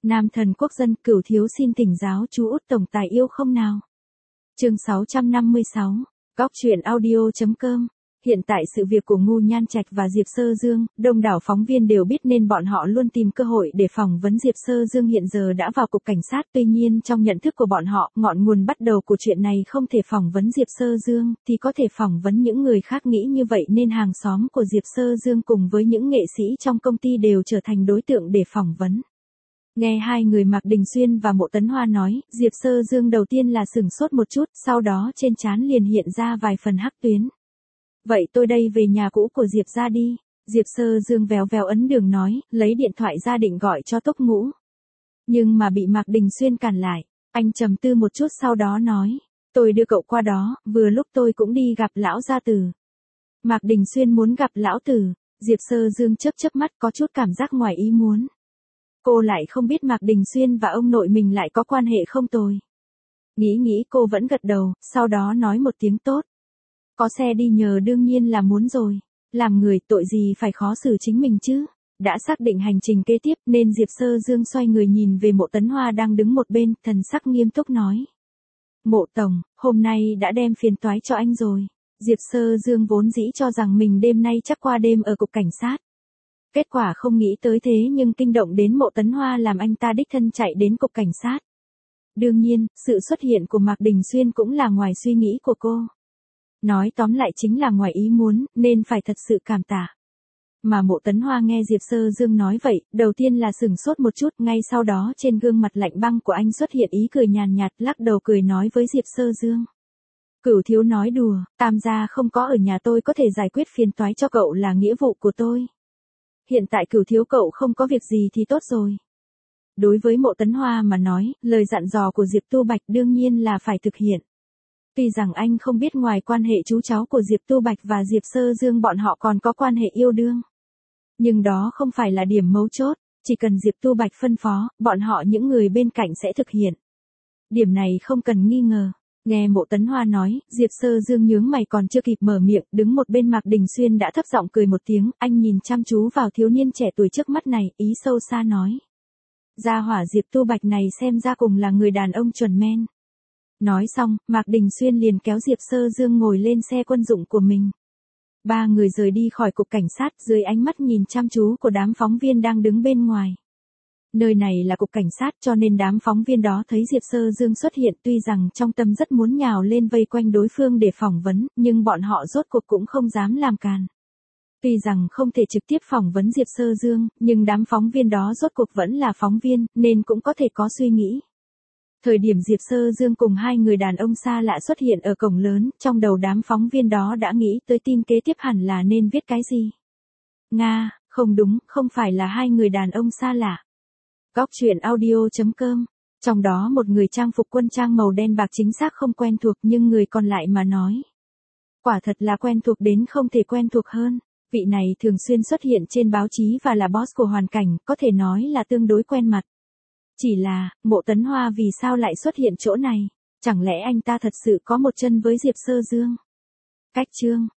Nam thần quốc dân, Cửu thiếu xin thỉnh giáo chú út tổng tài yêu không nào. Chương 656, Góc truyện audio.com. Hiện tại sự việc của Ngô Nhan Trạch và Diệp Sơ Dương, đông đảo phóng viên đều biết nên bọn họ luôn tìm cơ hội để phỏng vấn Diệp Sơ Dương hiện giờ đã vào cục cảnh sát. Tuy nhiên trong nhận thức của bọn họ, ngọn nguồn bắt đầu của chuyện này không thể phỏng vấn Diệp Sơ Dương, thì có thể phỏng vấn những người khác nghĩ như vậy nên hàng xóm của Diệp Sơ Dương cùng với những nghệ sĩ trong công ty đều trở thành đối tượng để phỏng vấn. Nghe hai người Mạc Đình Xuyên và Mộ Tấn Hoa nói, Diệp Sơ Dương đầu tiên là sửng sốt một chút, sau đó trên trán liền hiện ra vài phần hắc tuyến. Vậy tôi đây về nhà cũ của Diệp ra đi. Diệp Sơ Dương véo véo ấn đường nói, lấy điện thoại ra định gọi cho Tốc Ngũ. Nhưng mà bị Mạc Đình Xuyên cản lại, anh trầm tư một chút sau đó nói, tôi đưa cậu qua đó, vừa lúc tôi cũng đi gặp lão gia tử. Mạc Đình Xuyên muốn gặp lão tử, Diệp Sơ Dương chớp chớp mắt có chút cảm giác ngoài ý muốn. Cô lại không biết Mạc Đình Xuyên và ông nội mình lại có quan hệ không tồi. Nghĩ cô vẫn gật đầu, sau đó nói một tiếng tốt. Có xe đi nhờ đương nhiên là muốn rồi. Làm người tội gì phải khó xử chính mình chứ. Đã xác định hành trình kế tiếp nên Diệp Sơ Dương xoay người nhìn về Mộ Tấn Hoa đang đứng một bên, thần sắc nghiêm túc nói. Mộ tổng, hôm nay đã đem phiền toái cho anh rồi. Diệp Sơ Dương vốn dĩ cho rằng mình đêm nay chắc qua đêm ở cục cảnh sát. Kết quả không nghĩ tới thế nhưng kinh động đến Mộ Tấn Hoa làm anh ta đích thân chạy đến cục cảnh sát. Đương nhiên, sự xuất hiện của Mạc Đình Xuyên cũng là ngoài suy nghĩ của cô. Nói tóm lại chính là ngoài ý muốn, nên phải thật sự cảm tạ. Mà Mộ Tấn Hoa nghe Diệp Sơ Dương nói vậy, đầu tiên là sửng sốt một chút, ngay sau đó trên gương mặt lạnh băng của anh xuất hiện ý cười nhàn nhạt, lắc đầu cười nói với Diệp Sơ Dương. Cửu thiếu nói đùa, Tam gia không có ở nhà tôi có thể giải quyết phiền toái cho cậu là nghĩa vụ của tôi. Hiện tại Cửu thiếu cậu không có việc gì thì tốt rồi. Đối với Mộ Tấn Hoa mà nói, lời dặn dò của Diệp Tu Bạch đương nhiên là phải thực hiện. Tuy rằng anh không biết ngoài quan hệ chú cháu của Diệp Tu Bạch và Diệp Sơ Dương bọn họ còn có quan hệ yêu đương. Nhưng đó không phải là điểm mấu chốt, chỉ cần Diệp Tu Bạch phân phó, bọn họ những người bên cạnh sẽ thực hiện. Điểm này không cần nghi ngờ. Nghe Mộ Tấn Hoa nói, Diệp Sơ Dương nhướng mày còn chưa kịp mở miệng, đứng một bên Mạc Đình Xuyên đã thấp giọng cười một tiếng, anh nhìn chăm chú vào thiếu niên trẻ tuổi trước mắt này, ý sâu xa nói. Gia hỏa Diệp Tu Bạch này xem ra cùng là người đàn ông chuẩn men. Nói xong, Mạc Đình Xuyên liền kéo Diệp Sơ Dương ngồi lên xe quân dụng của mình. Ba người rời đi khỏi cục cảnh sát dưới ánh mắt nhìn chăm chú của đám phóng viên đang đứng bên ngoài. Nơi này là cục cảnh sát cho nên đám phóng viên đó thấy Diệp Sơ Dương xuất hiện tuy rằng trong tâm rất muốn nhào lên vây quanh đối phương để phỏng vấn, nhưng bọn họ rốt cuộc cũng không dám làm càn. Tuy rằng không thể trực tiếp phỏng vấn Diệp Sơ Dương, nhưng đám phóng viên đó rốt cuộc vẫn là phóng viên, nên cũng có thể có suy nghĩ. Thời điểm Diệp Sơ Dương cùng hai người đàn ông xa lạ xuất hiện ở cổng lớn, trong đầu đám phóng viên đó đã nghĩ tới tin kế tiếp hẳn là nên viết cái gì. Nga, không đúng, không phải là hai người đàn ông xa lạ. Góc truyện audio.com. Trong đó một người trang phục quân trang màu đen bạc chính xác không quen thuộc nhưng người còn lại mà nói. Quả thật là quen thuộc đến không thể quen thuộc hơn. Vị này thường xuyên xuất hiện trên báo chí và là boss của hoàn cảnh, có thể nói là tương đối quen mặt. Chỉ là, Mộ Tấn Hoa vì sao lại xuất hiện chỗ này? Chẳng lẽ anh ta thật sự có một chân với Diệp Sơ Dương? Cách chương